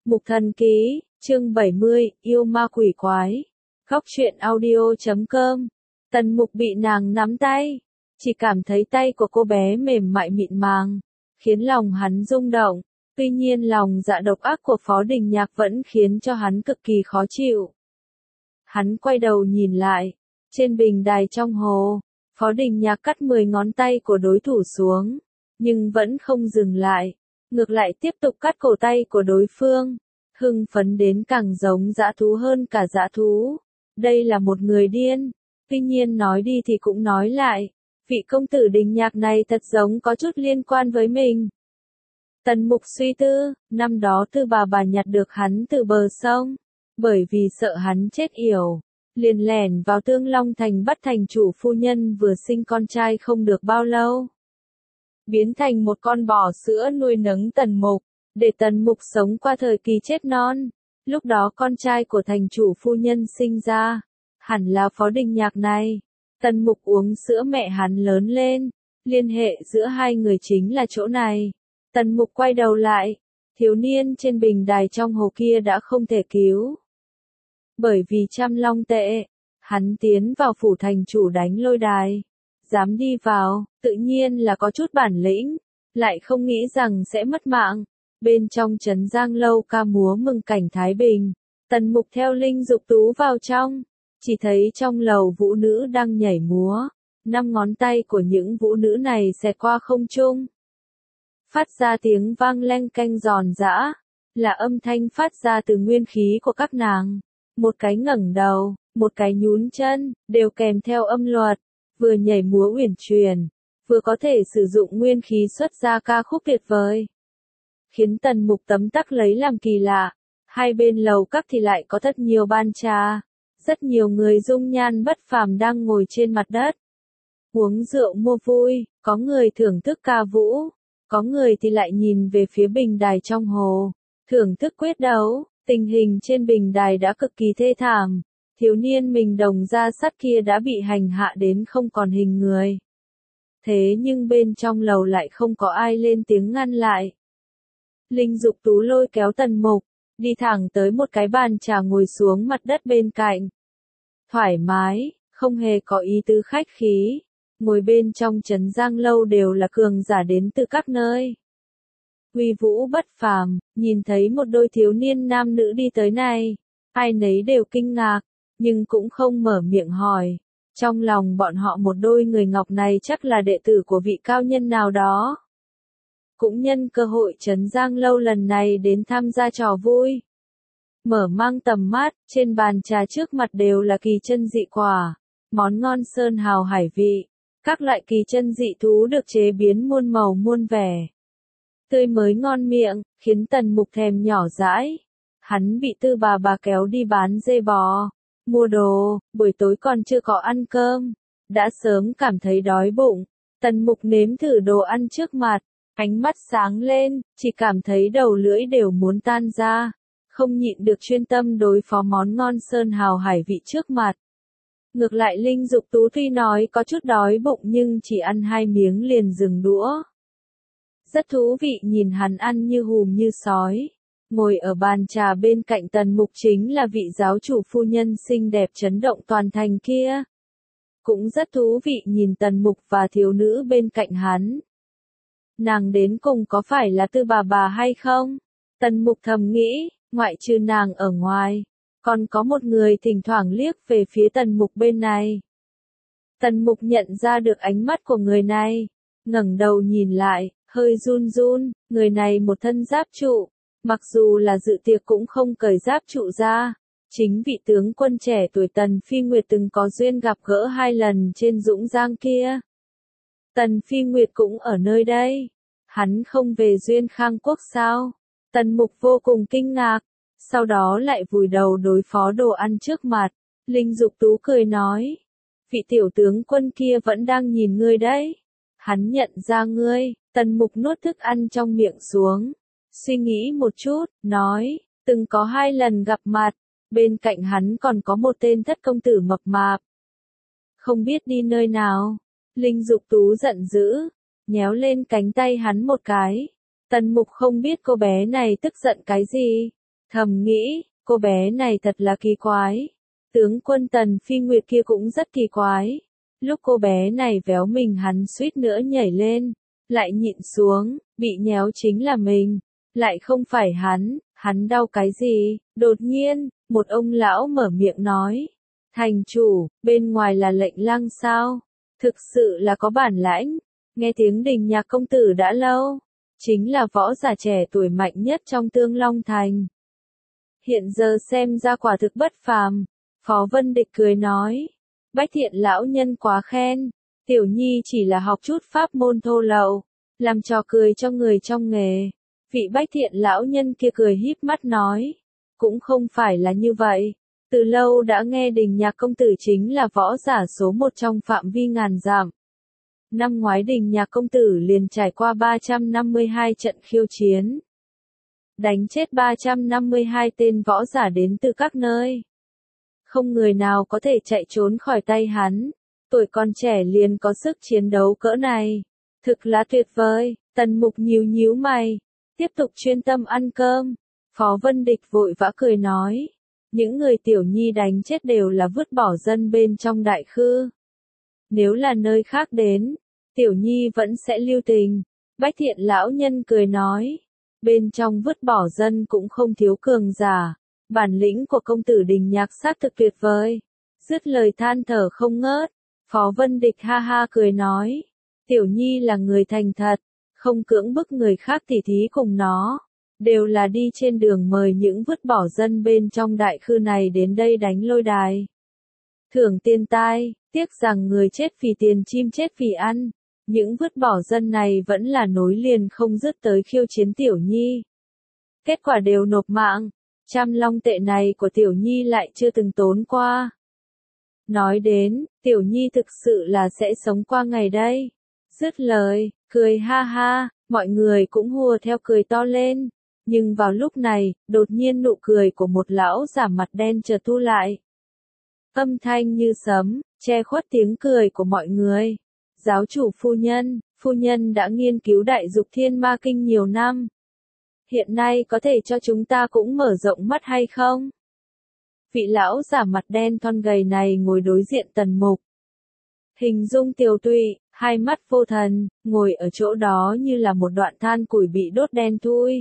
Mục Thần Ký, chương 70, yêu ma quỷ quái. Góc truyện audio.com. Tần Mục bị nàng nắm tay, chỉ cảm thấy tay của cô bé mềm mại mịn màng, khiến lòng hắn rung động. Tuy nhiên lòng dạ độc ác của Phó Đình Nhạc vẫn khiến cho hắn cực kỳ khó chịu. Hắn quay đầu nhìn lại, trên bình đài trong hồ, Phó Đình Nhạc cắt 10 ngón tay của đối thủ xuống, nhưng vẫn không dừng lại, ngược lại tiếp tục cắt cổ tay của đối phương, hưng phấn đến càng giống dã thú hơn cả dã thú. Đây là một người điên. Tuy nhiên nói đi thì cũng nói lại, vị công tử Đình Nhạc này thật giống có chút liên quan với mình. Tần Mục suy tư, năm đó Tư bà nhặt được hắn từ bờ sông, bởi vì sợ hắn chết yểu, liền lẻn vào Tương Long Thành bắt thành chủ phu nhân vừa sinh con trai không được bao lâu, biến thành một con bò sữa nuôi nấng Tần Mục, để Tần Mục sống qua thời kỳ chết non. Lúc đó con trai của thành chủ phu nhân sinh ra, hẳn là Phó Đình Nhạc này. Tần Mục uống sữa mẹ hắn lớn lên, liên hệ giữa hai người chính là chỗ này. Tần Mục quay đầu lại, thiếu niên trên bình đài trong hồ kia đã không thể cứu. Bởi vì trăm long tệ, hắn tiến vào phủ thành chủ đánh lôi đài. Dám đi vào, tự nhiên là có chút bản lĩnh, lại không nghĩ rằng sẽ mất mạng. Bên trong trấn Giang Lâu ca múa mừng cảnh Thái Bình, Tần Mục theo Linh Dục Tú vào trong, chỉ thấy trong lầu vũ nữ đang nhảy múa, 5 ngón tay của những vũ nữ này xẹt qua không trung, phát ra tiếng vang leng keng giòn giã, là âm thanh phát ra từ nguyên khí của các nàng. Một cái ngẩng đầu, một cái nhún chân, đều kèm theo âm luật, vừa nhảy múa uyển chuyển, vừa có thể sử dụng nguyên khí xuất ra ca khúc tuyệt vời, khiến Tần Mục tấm tắc lấy làm kỳ lạ. Hai bên lầu các thì lại có thật nhiều ban trà, rất nhiều người dung nhan bất phàm đang ngồi trên mặt đất, uống rượu mua vui, có người thưởng thức ca vũ, có người thì lại nhìn về phía bình đài trong hồ, thưởng thức quyết đấu. Tình hình trên bình đài đã cực kỳ thê thảm, thiếu niên mình đồng ra sắt kia đã bị hành hạ đến không còn hình người. Thế nhưng bên trong lầu lại không có ai lên tiếng ngăn lại. Linh Dục Tú lôi kéo Tần Mục, đi thẳng tới một cái bàn trà ngồi xuống mặt đất bên cạnh. Thoải mái, không hề có ý tứ khách khí, ngồi bên trong trấn Giang Lâu đều là cường giả đến từ các nơi. Uy vũ bất phàm, nhìn thấy một đôi thiếu niên nam nữ đi tới này, ai nấy đều kinh ngạc, nhưng cũng không mở miệng hỏi. Trong lòng bọn họ một đôi người ngọc này chắc là đệ tử của vị cao nhân nào đó. Cũng nhân cơ hội trấn Giang Lâu lần này đến tham gia trò vui. Mở mang tầm mắt, trên bàn trà trước mặt đều là kỳ chân dị quả, món ngon sơn hào hải vị, các loại kỳ chân dị thú được chế biến muôn màu muôn vẻ, tươi mới ngon miệng, khiến Tần Mục thèm nhỏ dãi. Hắn bị Tư bà kéo đi bán dê bò, mua đồ, buổi tối còn chưa có ăn cơm, đã sớm cảm thấy đói bụng. Tần Mục nếm thử đồ ăn trước mặt, ánh mắt sáng lên, chỉ cảm thấy đầu lưỡi đều muốn tan ra, không nhịn được chuyên tâm đối phó món ngon sơn hào hải vị trước mặt. Ngược lại Linh Dục Tú tuy nói có chút đói bụng nhưng chỉ ăn 2 miếng liền dừng đũa. Rất thú vị nhìn hắn ăn như hùm như sói. Ngồi ở bàn trà bên cạnh Tần Mục chính là vị giáo chủ phu nhân xinh đẹp chấn động toàn thành kia. Cũng rất thú vị nhìn Tần Mục và thiếu nữ bên cạnh hắn. Nàng đến cùng có phải là Tư bà hay không? Tần Mục thầm nghĩ, ngoại trừ nàng ở ngoài, còn có một người thỉnh thoảng liếc về phía Tần Mục bên này. Tần Mục nhận ra được ánh mắt của người này, ngẩng đầu nhìn lại, hơi run run, người này một thân giáp trụ, mặc dù là dự tiệc cũng không cởi giáp trụ ra. Chính vị tướng quân trẻ tuổi Tần Phi Nguyệt từng có duyên gặp gỡ 2 lần trên Dũng Giang kia. Tần Phi Nguyệt cũng ở nơi đây. Hắn không về Duyên Khang Quốc sao? Tần Mục vô cùng kinh ngạc, sau đó lại vùi đầu đối phó đồ ăn trước mặt. Linh Dục Tú cười nói, vị tiểu tướng quân kia vẫn đang nhìn ngươi đấy. Hắn nhận ra ngươi. Tần Mục nuốt thức ăn trong miệng xuống, suy nghĩ một chút, nói, từng có 2 lần gặp mặt, bên cạnh hắn còn có một tên thất công tử mập mạp. Không biết đi nơi nào. Linh Dục Tú giận dữ, nhéo lên cánh tay hắn một cái. Tần Mục không biết cô bé này tức giận cái gì, Thầm nghĩ, cô bé này thật là kỳ quái. Tướng quân Tần Phi Nguyệt kia cũng rất kỳ quái. Lúc cô bé này véo mình hắn suýt nữa nhảy lên, lại nhịn xuống, bị nhéo chính là mình, lại không phải hắn đau cái gì? Đột nhiên, một ông lão mở miệng nói, thành chủ, bên ngoài là lệnh lăng sao? Thực sự là có bản lãnh, nghe tiếng Đình Nhạc công tử đã lâu, chính là võ giả trẻ tuổi mạnh nhất trong Tương Long Thành. Hiện giờ xem ra quả thực bất phàm. Phó Vân Địch cười nói, Bách Thiện lão nhân quá khen, tiểu nhi chỉ là học chút pháp môn thô lậu, làm trò cười cho người trong nghề. Vị Bách Thiện lão nhân kia cười híp mắt nói, cũng không phải là như vậy, từ lâu đã nghe Đình Nhạc công tử chính là võ giả số một trong phạm vi ngàn dặm. Năm ngoái Đình Nhạc công tử liền trải qua 352 trận khiêu chiến, đánh chết 352 tên võ giả đến từ các nơi. Không người nào có thể chạy trốn khỏi tay hắn, tuổi còn trẻ liền có sức chiến đấu cỡ này. Thực là tuyệt vời. Tần Mục nhíu nhíu mày, tiếp tục chuyên tâm ăn cơm. Phó Vân Địch vội vã cười nói, những người tiểu nhi đánh chết đều là vứt bỏ dân bên trong đại khư. Nếu là nơi khác đến, tiểu nhi vẫn sẽ lưu tình. Bách Thiện lão nhân cười nói, bên trong vứt bỏ dân cũng không thiếu cường giả. Bản lĩnh của công tử Đình Nhạc xác thực tuyệt vời. Dứt lời than thở không ngớt, Phó Vân Địch ha ha cười nói, tiểu nhi là người thành thật, không cưỡng bức người khác tỉ thí cùng nó, đều là đi trên đường mời những vứt bỏ dân bên trong đại khư này đến đây đánh lôi đài. Thưởng tiền tai, tiếc rằng người chết vì tiền chim chết vì ăn, những vứt bỏ dân này vẫn là nối liền không dứt tới khiêu chiến tiểu nhi. Kết quả đều nộp mạng. 100 long tệ này của tiểu nhi lại chưa từng tốn qua. Nói đến, tiểu nhi thực sự là sẽ sống qua ngày đây. Dứt lời, cười ha ha, mọi người cũng hùa theo cười to lên. Nhưng vào lúc này, đột nhiên nụ cười của một lão giả mặt đen chợt thu lại. Âm thanh như sấm, che khuất tiếng cười của mọi người. Giáo chủ phu nhân đã nghiên cứu Đại Dục Thiên Ma Kinh nhiều năm. Hiện nay có thể cho chúng ta cũng mở rộng mắt hay không? Vị lão giả mặt đen thon gầy này ngồi đối diện Tần Mục. Hình dung tiều tụy, hai mắt vô thần, ngồi ở chỗ đó như là một đoạn than củi bị đốt đen thui.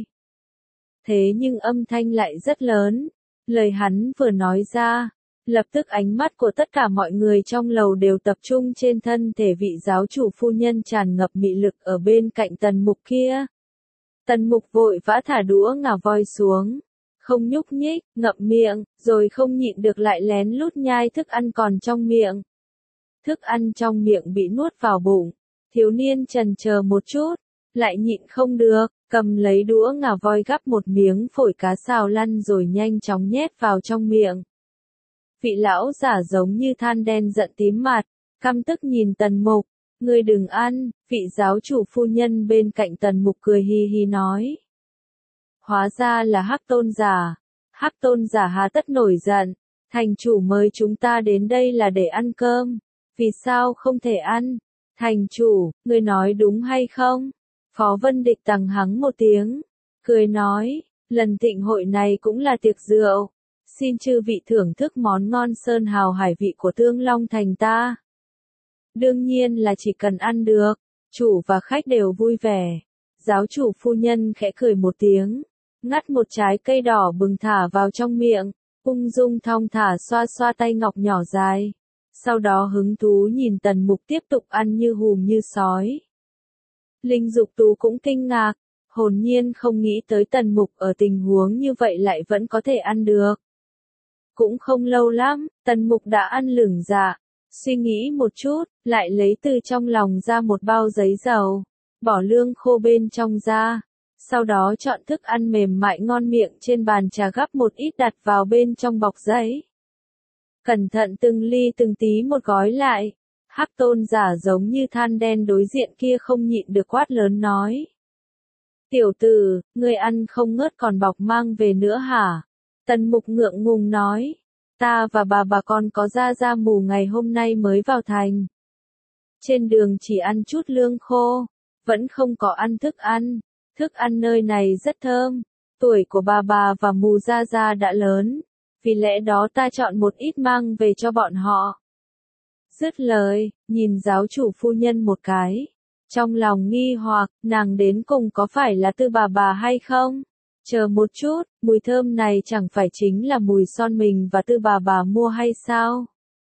Thế nhưng âm thanh lại rất lớn, lời hắn vừa nói ra, lập tức ánh mắt của tất cả mọi người trong lầu đều tập trung trên thân thể vị giáo chủ phu nhân tràn ngập mị lực ở bên cạnh Tần Mục kia. Tần Mục vội vã thả đũa ngà voi xuống, không nhúc nhích, ngậm miệng, rồi không nhịn được lại lén lút nhai thức ăn còn trong miệng. Thức ăn trong miệng bị nuốt vào bụng, thiếu niên chần chờ một chút, lại nhịn không được, cầm lấy đũa ngà voi gắp một miếng phổi cá xào lăn rồi nhanh chóng nhét vào trong miệng. Vị lão giả giống như than đen giận tím mặt, căm tức nhìn Tần Mục. Ngươi đừng ăn, vị giáo chủ phu nhân bên cạnh Tần Mục cười hi hi nói. Hóa ra là Hắc Tôn giả. Hắc Tôn giả hà tất nổi giận, thành chủ mời chúng ta đến đây là để ăn cơm, vì sao không thể ăn? Thành chủ, ngươi nói đúng hay không? Phó Vân Địch tằng hắng một tiếng, cười nói, lần thịnh hội này cũng là tiệc rượu, xin chư vị thưởng thức món ngon sơn hào hải vị của Tương Long Thành ta. Đương nhiên là chỉ cần ăn được, chủ và khách đều vui vẻ. Giáo chủ phu nhân khẽ cười một tiếng, ngắt một trái cây đỏ bừng thả vào trong miệng, ung dung thong thả xoa xoa tay ngọc nhỏ dài. Sau đó hứng thú nhìn Tần Mục tiếp tục ăn như hùm như sói. Linh Dục Tú cũng kinh ngạc, hồn nhiên không nghĩ tới Tần Mục ở tình huống như vậy lại vẫn có thể ăn được. Cũng không lâu lắm, Tần Mục đã ăn lửng dạ. Suy nghĩ một chút, lại lấy từ trong lòng ra một bao giấy dầu, bỏ lương khô bên trong ra, sau đó chọn thức ăn mềm mại ngon miệng trên bàn trà gắp một ít đặt vào bên trong bọc giấy. Cẩn thận từng ly từng tí một gói lại. Hắc Tôn giả giống như than đen đối diện kia không nhịn được quát lớn nói. Tiểu tử, ngươi ăn không ngớt còn bọc mang về nữa hả? Tần Mục ngượng ngùng nói. Ta và bà con có ra mù ngày hôm nay mới vào thành. Trên đường chỉ ăn chút lương khô, vẫn không có ăn thức ăn. Thức ăn nơi này rất thơm, Tuổi của bà và Mù Gia Gia đã lớn, vì lẽ đó ta chọn một ít mang về cho bọn họ. Dứt lời, nhìn giáo chủ phu nhân một cái. Trong lòng nghi hoặc, nàng đến cùng có phải là Tư bà hay không? Chờ một chút, mùi thơm này chẳng phải chính là mùi son mình và Tư bà mua hay sao?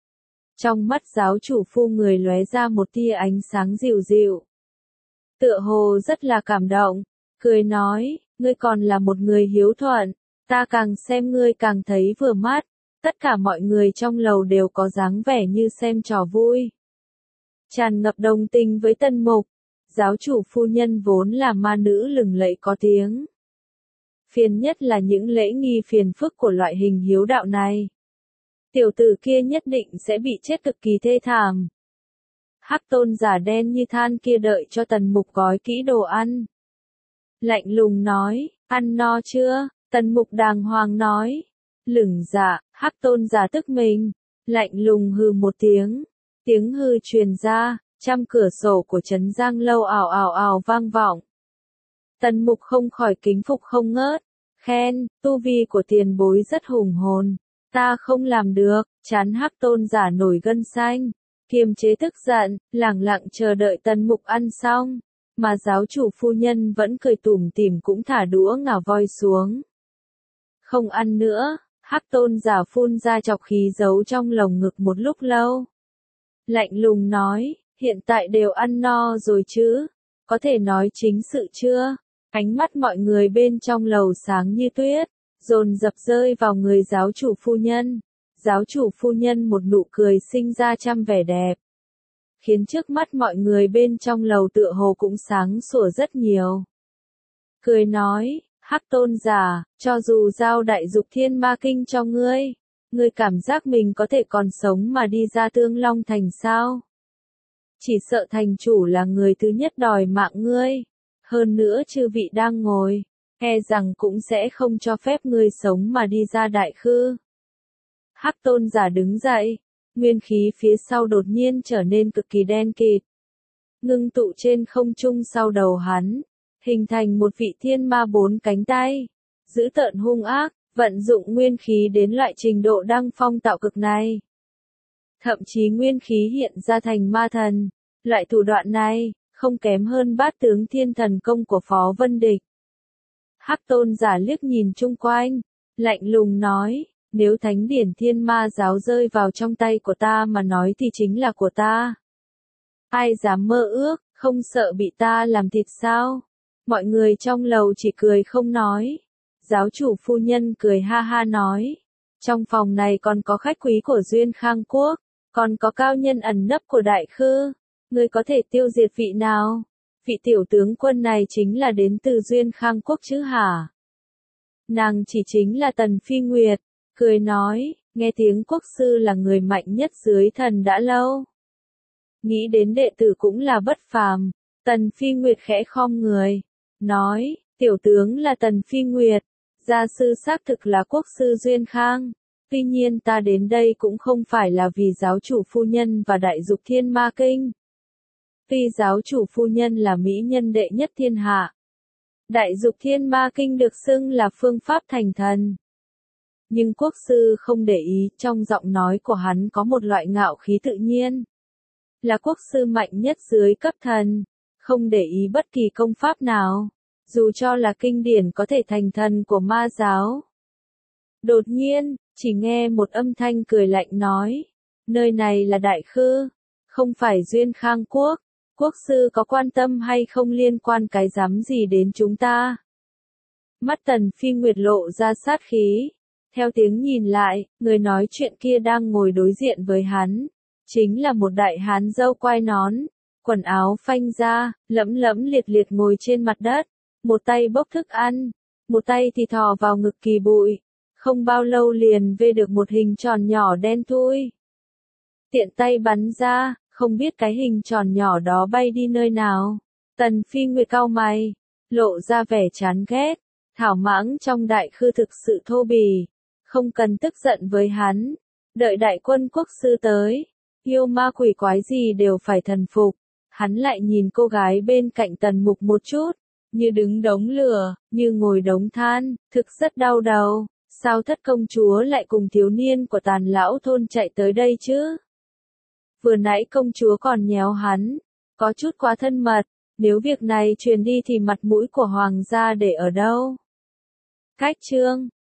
Trong mắt giáo chủ phu người lóe ra một tia ánh sáng dịu dịu. Tựa hồ rất là cảm động, cười nói, ngươi còn là một người hiếu thuận, ta càng xem ngươi càng thấy vừa mắt, tất cả mọi người trong lầu đều có dáng vẻ như xem trò vui. Tràn ngập đồng tình với Tần Mục, giáo chủ phu nhân vốn là ma nữ lừng lẫy có tiếng. Phiền nhất là những lễ nghi phiền phức của loại hình hiếu đạo này. Tiểu tử kia nhất định sẽ bị chết cực kỳ thê thảm. Hắc tôn giả đen như than kia đợi cho Tần Mục gói kỹ đồ ăn. Lạnh lùng nói, ăn no chưa? Tần Mục đàng hoàng nói. Lửng dạ, Hắc tôn giả tức mình. Lạnh lùng hừ một tiếng. Tiếng hừ truyền ra, trăm cửa sổ của Trấn Giang Lâu ào ào ào vang vọng. Tần Mục không khỏi kính phục không ngớt. Khen, tu vi của tiền bối rất hùng hồn. Ta không làm được, chán Hắc tôn giả nổi gân xanh. Kiềm chế tức giận, lẳng lặng chờ đợi Tần Mục ăn xong. Mà giáo chủ phu nhân vẫn cười tủm tỉm cũng thả đũa ngả voi xuống. Không ăn nữa, Hắc tôn giả phun ra chọc khí giấu trong lồng ngực một lúc lâu. Lạnh lùng nói, hiện tại đều ăn no rồi chứ, có thể nói chính sự chưa? Ánh mắt mọi người bên trong lầu sáng như tuyết, dồn dập rơi vào người giáo chủ phu nhân. Giáo chủ phu nhân một nụ cười sinh ra trăm vẻ đẹp, khiến trước mắt mọi người bên trong lầu tựa hồ cũng sáng sủa rất nhiều. Cười nói, Hắc tôn giả, cho dù giao đại dục thiên ma kinh cho ngươi, ngươi cảm giác mình có thể còn sống mà đi ra Tương Long thành sao? Chỉ sợ thành chủ là người thứ nhất đòi mạng ngươi. Hơn nữa chư vị đang ngồi, e rằng cũng sẽ không cho phép ngươi sống mà đi ra đại khư. Hắc tôn giả đứng dậy, nguyên khí phía sau đột nhiên trở nên cực kỳ đen kịt. Ngưng tụ trên không trung sau đầu hắn, hình thành một vị thiên ma bốn cánh tay, dữ tợn hung ác, vận dụng nguyên khí đến loại trình độ đăng phong tạo cực này. Thậm chí nguyên khí hiện ra thành ma thần, loại thủ đoạn này, không kém hơn bát tướng thiên thần công của Phó Vân Địch. Hắc tôn giả liếc nhìn chung quanh, lạnh lùng nói, nếu thánh điển thiên ma giáo rơi vào trong tay của ta mà nói thì chính là của ta. Ai dám mơ ước, không sợ bị ta làm thịt sao? Mọi người trong lầu chỉ cười không nói. Giáo chủ phu nhân cười ha ha nói, trong phòng này còn có khách quý của Duyên Khang Quốc, còn có cao nhân ẩn nấp của Đại Khư. Ngươi có thể tiêu diệt vị nào? Vị tiểu tướng quân này chính là đến từ Duyên Khang Quốc chứ hả? Nàng chỉ chính là Tần Phi Nguyệt, cười nói, nghe tiếng quốc sư là người mạnh nhất dưới thần đã lâu. Nghĩ đến đệ tử cũng là bất phàm, Tần Phi Nguyệt khẽ khom người, nói, tiểu tướng là Tần Phi Nguyệt, gia sư xác thực là quốc sư Duyên Khang. Tuy nhiên ta đến đây cũng không phải là vì giáo chủ phu nhân và đại dục thiên ma kinh. Tuy giáo chủ phu nhân là mỹ nhân đệ nhất thiên hạ, đại dục thiên ma kinh được xưng là phương pháp thành thần. Nhưng quốc sư không để ý, trong giọng nói của hắn có một loại ngạo khí tự nhiên. Là quốc sư mạnh nhất dưới cấp thần, không để ý bất kỳ công pháp nào, dù cho là kinh điển có thể thành thần của ma giáo. Đột nhiên, chỉ nghe một âm thanh cười lạnh nói, nơi này là Đại Khư, không phải Duyên Khang Quốc, quốc sư có quan tâm hay không liên quan cái rắm gì đến chúng ta. Mắt Tần Phi Nguyệt lộ ra sát khí, theo tiếng nhìn lại, người nói chuyện kia đang ngồi đối diện với hắn, chính là một đại hán râu quai nón, quần áo phanh ra, lẫm lẫm liệt liệt ngồi trên mặt đất, một tay bốc thức ăn, một tay thì thò vào ngực kỳ bụi. Không bao lâu liền vê được một hình tròn nhỏ đen thui. Tiện tay bắn ra, không biết cái hình tròn nhỏ đó bay đi nơi nào. Tần Phi Nguyệt cau mày, lộ ra vẻ chán ghét. Thảo Mãng trong Đại Khư thực sự thô bỉ, không cần tức giận với hắn. Đợi đại quân quốc sư tới, yêu ma quỷ quái gì đều phải thần phục. Hắn lại nhìn cô gái bên cạnh Tần Mục một chút, như đứng đống lửa, như ngồi đống than, thực rất đau đầu. Sao thất công chúa lại cùng thiếu niên của Tàn lão thôn chạy tới đây chứ? Vừa nãy công chúa còn nhéo hắn, có chút quá thân mật, nếu việc này truyền đi thì mặt mũi của hoàng gia để ở đâu? Cách chương